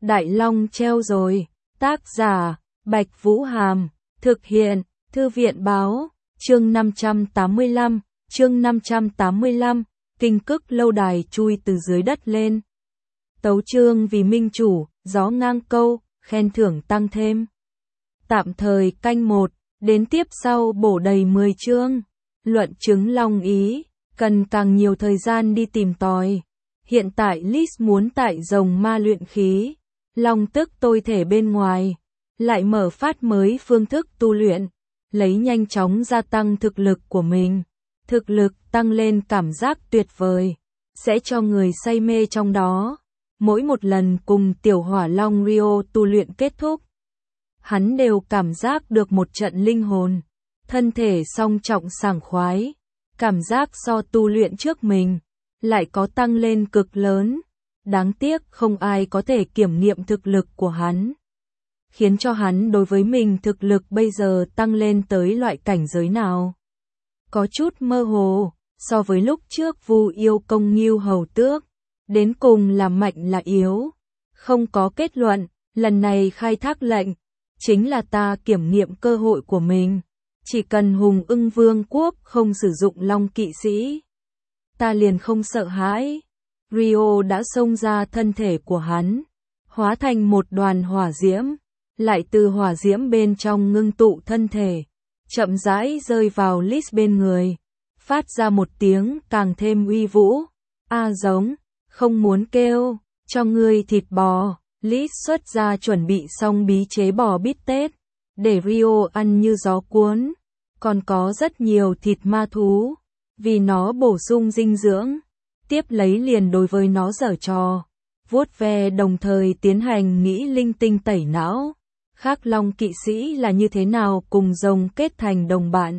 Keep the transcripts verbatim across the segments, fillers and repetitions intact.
Đại Long treo rồi. Tác giả, Bạch Vũ Hàm. Thực hiện, Thư viện Báo. Chương năm trăm tám mươi lăm. Chương năm trăm tám mươi lăm. Kinh Cức lâu đài chui từ dưới đất lên. Tấu chương vì minh chủ, gió ngang câu, khen thưởng tăng thêm. Tạm thời canh một, đến tiếp sau bổ đầy mười chương. Luận chứng Long ý, cần càng nhiều thời gian đi tìm tòi. Hiện tại Lis muốn tại rồng ma luyện khí, Long tức tôi thể bên ngoài, lại mở phát mới phương thức tu luyện, lấy nhanh chóng gia tăng thực lực của mình. Thực lực tăng lên cảm giác tuyệt vời, sẽ cho người say mê trong đó. Mỗi một lần cùng tiểu hỏa long Rio tu luyện kết thúc, hắn đều cảm giác được một trận linh hồn, thân thể song trọng sảng khoái, cảm giác so tu luyện trước mình, lại có tăng lên cực lớn. Đáng tiếc không ai có thể kiểm nghiệm thực lực của hắn, khiến cho hắn đối với mình thực lực bây giờ tăng lên tới loại cảnh giới nào. Có chút mơ hồ, so với lúc trước Vu yêu công Ngưu Hầu Tước, đến cùng là mạnh là yếu, không có kết luận. Lần này khai thác lệnh, chính là ta kiểm nghiệm cơ hội của mình. Chỉ cần Hùng Ưng Vương quốc không sử dụng Long kỵ sĩ, ta liền không sợ hãi. Rio đã xông ra thân thể của hắn, hóa thành một đoàn hỏa diễm, lại từ hỏa diễm bên trong ngưng tụ thân thể, chậm rãi rơi vào Lis bên người, phát ra một tiếng càng thêm uy vũ. A giống, không muốn kêu, cho ngươi thịt bò. Lis xuất ra chuẩn bị xong bí chế bò bít tết, để Rio ăn như gió cuốn. Còn có rất nhiều thịt ma thú, vì nó bổ sung dinh dưỡng. Tiếp lấy liền đối với nó giở trò, vuốt ve đồng thời tiến hành nghĩ linh tinh tẩy não. Khác Long kỵ sĩ là như thế nào cùng rồng kết thành đồng bạn.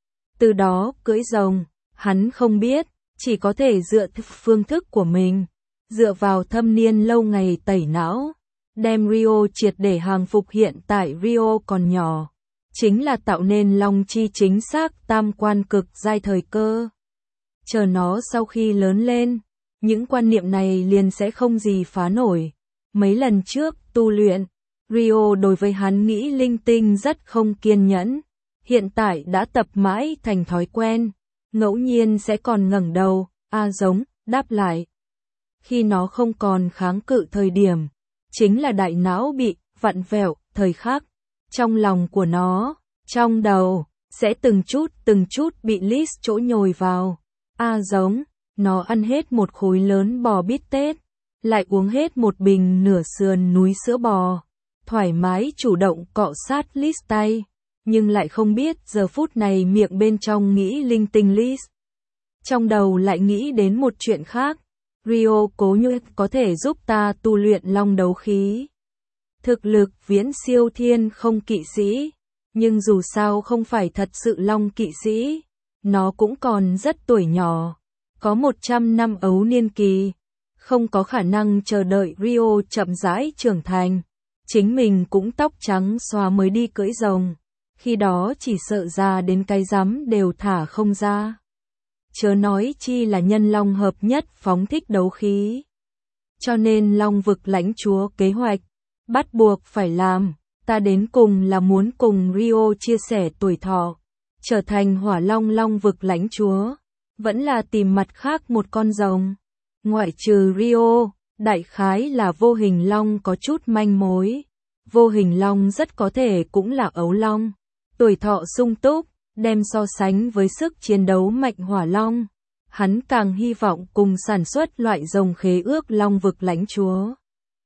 Từ đó cưỡi rồng, hắn không biết, chỉ có thể dựa phương thức của mình, dựa vào thâm niên lâu ngày tẩy não, đem Rio triệt để hàng phục. Hiện tại Rio còn nhỏ, chính là tạo nên Long chi chính xác tam quan cực giai thời cơ. Chờ nó sau khi lớn lên, những quan niệm này liền sẽ không gì phá nổi. Mấy lần trước tu luyện, Rio đối với hắn nghĩ linh tinh rất không kiên nhẫn, hiện tại đã tập mãi thành thói quen, ngẫu nhiên sẽ còn ngẩng đầu, a giống, đáp lại. Khi nó không còn kháng cự thời điểm, chính là đại não bị vặn vẹo thời khắc, trong lòng của nó, trong đầu, sẽ từng chút từng chút bị Lis chỗ nhồi vào. A giống, nó ăn hết một khối lớn bò bít tết, lại uống hết một bình nửa sườn núi sữa bò, thoải mái chủ động cọ sát Lis tay, nhưng lại không biết giờ phút này miệng bên trong nghĩ linh tinh Lis, trong đầu lại nghĩ đến một chuyện khác. Rio cố như có thể giúp ta tu luyện long đấu khí, thực lực viễn siêu thiên không kỵ sĩ, nhưng dù sao không phải thật sự long kỵ sĩ. Nó cũng còn rất tuổi nhỏ, có một trăm năm ấu niên kỳ, không có khả năng chờ đợi Rio chậm rãi trưởng thành. Chính mình cũng tóc trắng xóa mới đi cưỡi rồng, khi đó chỉ sợ ra đến cái rắm đều thả không ra. Chớ nói chi là nhân long hợp nhất phóng thích đấu khí. Cho nên Long vực lãnh chúa kế hoạch, bắt buộc phải làm, ta đến cùng là muốn cùng Rio chia sẻ tuổi thọ, trở thành hỏa long long vực lãnh chúa, vẫn là tìm mặt khác một con rồng. Ngoại trừ Rio, đại khái là vô hình long có chút manh mối. Vô hình long rất có thể cũng là ấu long, tuổi thọ sung túc, đem so sánh với sức chiến đấu mạnh hỏa long. Hắn càng hy vọng cùng sản xuất loại rồng khế ước long vực lãnh chúa.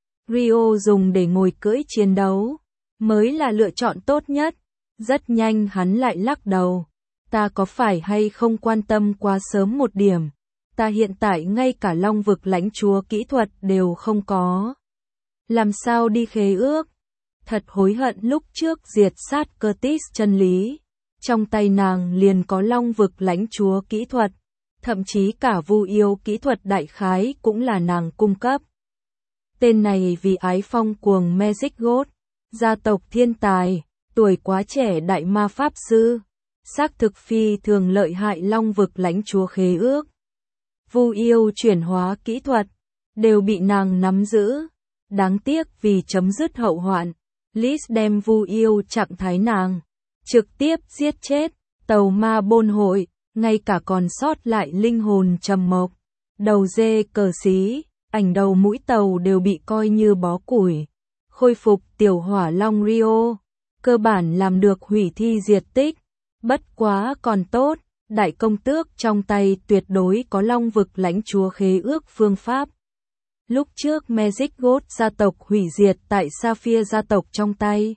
Rio dùng để ngồi cưỡi chiến đấu, mới là lựa chọn tốt nhất. Rất nhanh hắn lại lắc đầu. Ta có phải hay không quan tâm quá sớm một điểm? Ta hiện tại ngay cả long vực lãnh chúa kỹ thuật đều không có. Làm sao đi khế ước? Thật hối hận lúc trước diệt sát Curtis chân lý. Trong tay nàng liền có long vực lãnh chúa kỹ thuật. Thậm chí cả Vu yêu kỹ thuật đại khái cũng là nàng cung cấp. Tên này vì ái phong cuồng Magic God, gia tộc thiên tài, tuổi quá trẻ đại ma pháp sư, xác thực phi thường lợi hại long vực lãnh chúa khế ước. Vu yêu chuyển hóa kỹ thuật, đều bị nàng nắm giữ. Đáng tiếc vì chấm dứt hậu hoạn, Lis đem Vu Yêu trạng thái nàng trực tiếp giết chết. Tàu ma bôn hội, ngay cả còn sót lại linh hồn trầm mộc, đầu dê cờ xí, ảnh đầu mũi tàu đều bị coi như bó củi. Khôi phục tiểu hỏa long Rio, cơ bản làm được hủy thi diệt tích. Bất quá còn tốt, đại công tước trong tay tuyệt đối có long vực lãnh chúa khế ước phương pháp. Lúc trước Magic God gia tộc hủy diệt tại Sapphire gia tộc trong tay.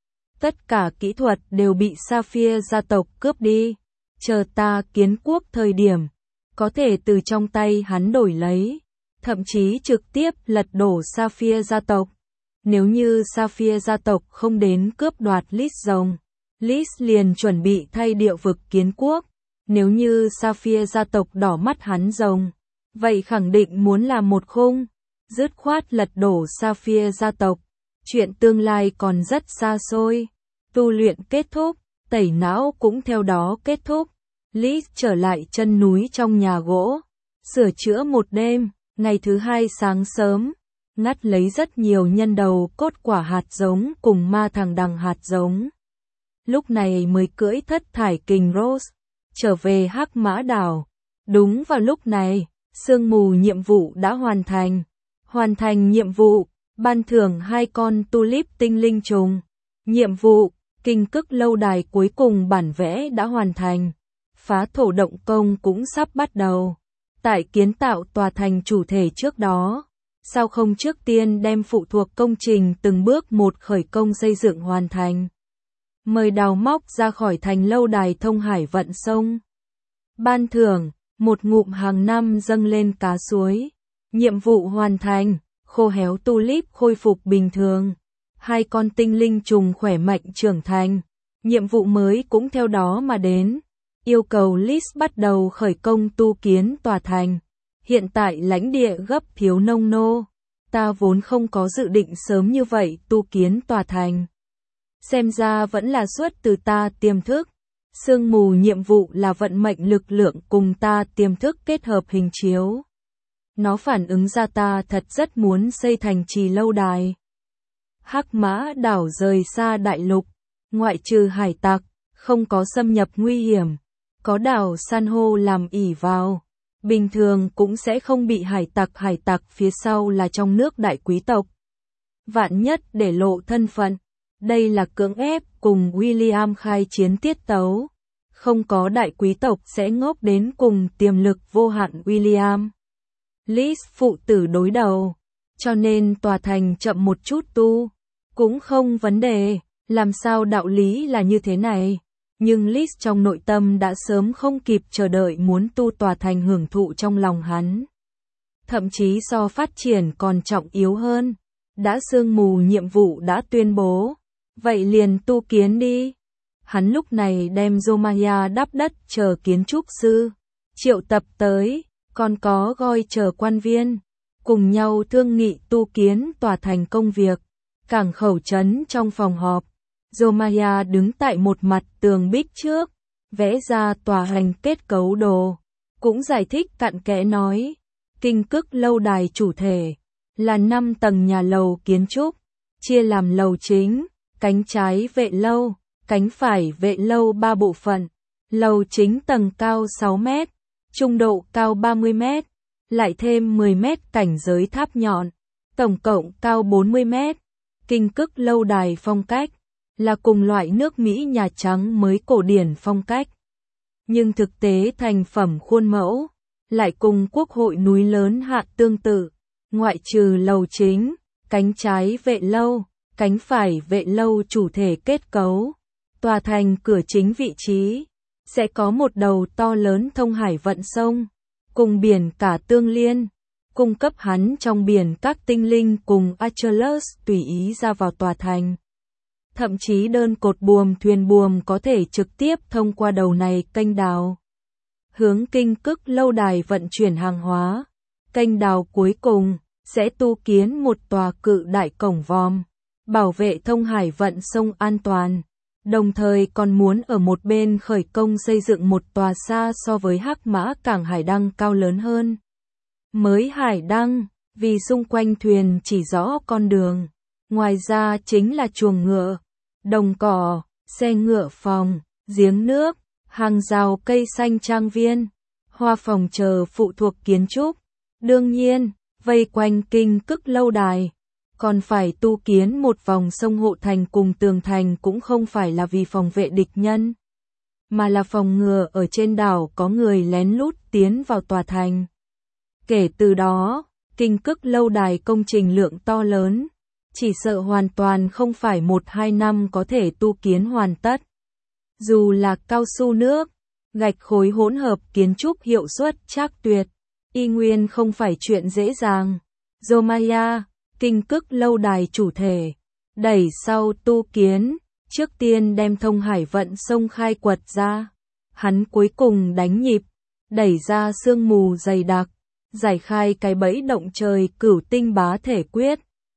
Tất cả kỹ thuật đều bị Sapphire gia tộc cướp đi. Chờ ta kiến quốc thời điểm, có thể từ trong tay hắn đổi lấy, thậm chí trực tiếp lật đổ Sapphire gia tộc. Nếu như Sapphire gia tộc không đến cướp đoạt Lis rồng, Lis liền chuẩn bị thay địa vực kiến quốc. Nếu như Sapphire gia tộc đỏ mắt hắn rồng, vậy khẳng định muốn làm một khung, dứt khoát lật đổ Sapphire gia tộc. Chuyện tương lai còn rất xa xôi. Tu luyện kết thúc, tẩy não cũng theo đó kết thúc. Lis trở lại chân núi trong nhà gỗ, sửa chữa một đêm. Ngày thứ hai sáng sớm, ngắt lấy rất nhiều nhân đầu cốt quả hạt giống cùng ma thằng đằng hạt giống. Lúc này mới cưỡi thất thải kình Rose trở về Hắc Mã Đảo. Đúng vào lúc này, sương mù nhiệm vụ đã hoàn thành. Hoàn thành nhiệm vụ, ban thưởng hai con tulip tinh linh trùng. Nhiệm vụ, kinh cức lâu đài cuối cùng bản vẽ đã hoàn thành. Phá thổ động công cũng sắp bắt đầu. Tại kiến tạo tòa thành chủ thể trước đó, sao không trước tiên đem phụ thuộc công trình từng bước một khởi công xây dựng hoàn thành. Mời đào móc ra khỏi thành lâu đài thông hải vận sông. Ban thưởng, một ngụm hàng năm dâng lên cá suối. Nhiệm vụ hoàn thành, khô héo tulip khôi phục bình thường. Hai con tinh linh trùng khỏe mạnh trưởng thành. Nhiệm vụ mới cũng theo đó mà đến. Yêu cầu Lis bắt đầu khởi công tu kiến tòa thành. Hiện tại lãnh địa gấp thiếu nông nô. Ta vốn không có dự định sớm như vậy tu kiến tòa thành. Xem ra vẫn là xuất từ ta tiềm thức. Sương mù nhiệm vụ là vận mệnh lực lượng cùng ta tiềm thức kết hợp hình chiếu. Nó phản ứng ra ta thật rất muốn xây thành trì lâu đài. Hắc Mã Đảo rời xa đại lục, ngoại trừ hải tặc, không có xâm nhập nguy hiểm. Có đảo san hô làm ỷ vào, bình thường cũng sẽ không bị hải tặc hải tặc phía sau là trong nước đại quý tộc. Vạn nhất để lộ thân phận, đây là cưỡng ép cùng William khai chiến tiết tấu. Không có đại quý tộc sẽ ngốc đến cùng tiềm lực vô hạn William. Lis phụ tử đối đầu, cho nên tòa thành chậm một chút tu, cũng không vấn đề, làm sao đạo lý là như thế này. Nhưng Lis trong nội tâm đã sớm không kịp chờ đợi muốn tu tòa thành hưởng thụ trong lòng hắn. Thậm chí so phát triển còn trọng yếu hơn. Đã sương mù nhiệm vụ đã tuyên bố, vậy liền tu kiến đi. Hắn lúc này đem Zomaya đắp đất chờ kiến trúc sư, triệu tập tới, còn có Goi chờ quan viên, cùng nhau thương nghị tu kiến tòa thành công việc. Cảng khẩu trấn trong phòng họp, Zomaya đứng tại một mặt tường bích trước, vẽ ra tòa hành kết cấu đồ, cũng giải thích cặn kẽ nói, kinh cức lâu đài chủ thể, là năm tầng nhà lầu kiến trúc, chia làm lầu chính, cánh trái vệ lâu, cánh phải vệ lâu ba bộ phận, lầu chính tầng cao sáu mét, trung độ cao ba mươi mét, lại thêm mười mét cảnh giới tháp nhọn, tổng cộng cao bốn mươi mét. Kinh cức lâu đài phong cách là cùng loại nước Mỹ Nhà Trắng mới cổ điển phong cách. Nhưng thực tế thành phẩm khuôn mẫu, lại cùng quốc hội núi lớn hạ tương tự, ngoại trừ lầu chính, cánh trái vệ lâu, cánh phải vệ lâu chủ thể kết cấu. Tòa thành cửa chính vị trí, sẽ có một đầu to lớn thông hải vận sông, cùng biển cả tương liên, cung cấp hắn trong biển các tinh linh cùng Achilles tùy ý ra vào tòa thành. Thậm chí đơn cột buồm thuyền buồm có thể trực tiếp thông qua đầu này kênh đào. Hướng kinh cức lâu đài vận chuyển hàng hóa. Kênh đào cuối cùng, sẽ tu kiến một tòa cự đại cổng vòm, bảo vệ thông hải vận sông an toàn. Đồng thời còn muốn ở một bên khởi công xây dựng một tòa xa so với Hắc Mã Cảng Hải Đăng cao lớn hơn. Mới Hải Đăng, vì xung quanh thuyền chỉ rõ con đường. Ngoài ra chính là chuồng ngựa, đồng cỏ, xe ngựa phòng, giếng nước, hàng rào cây xanh trang viên, hoa phòng chờ phụ thuộc kiến trúc. Đương nhiên, vây quanh Kinh Cức lâu đài, còn phải tu kiến một vòng sông hộ thành cùng tường thành cũng không phải là vì phòng vệ địch nhân, mà là phòng ngừa ở trên đảo có người lén lút tiến vào tòa thành. Kể từ đó, Kinh Cức lâu đài công trình lượng to lớn, chỉ sợ hoàn toàn không phải một hai năm có thể tu kiến hoàn tất. Dù là cao su nước, gạch khối hỗn hợp kiến trúc hiệu suất chắc tuyệt, y nguyên không phải chuyện dễ dàng. Zomaia, Kinh Cức lâu đài chủ thể, đẩy sau tu kiến, trước tiên đem thông hải vận sông khai quật ra. Hắn cuối cùng đánh nhịp, đẩy ra sương mù dày đặc, giải khai cái bẫy động trời cửu tinh bá thể quyết.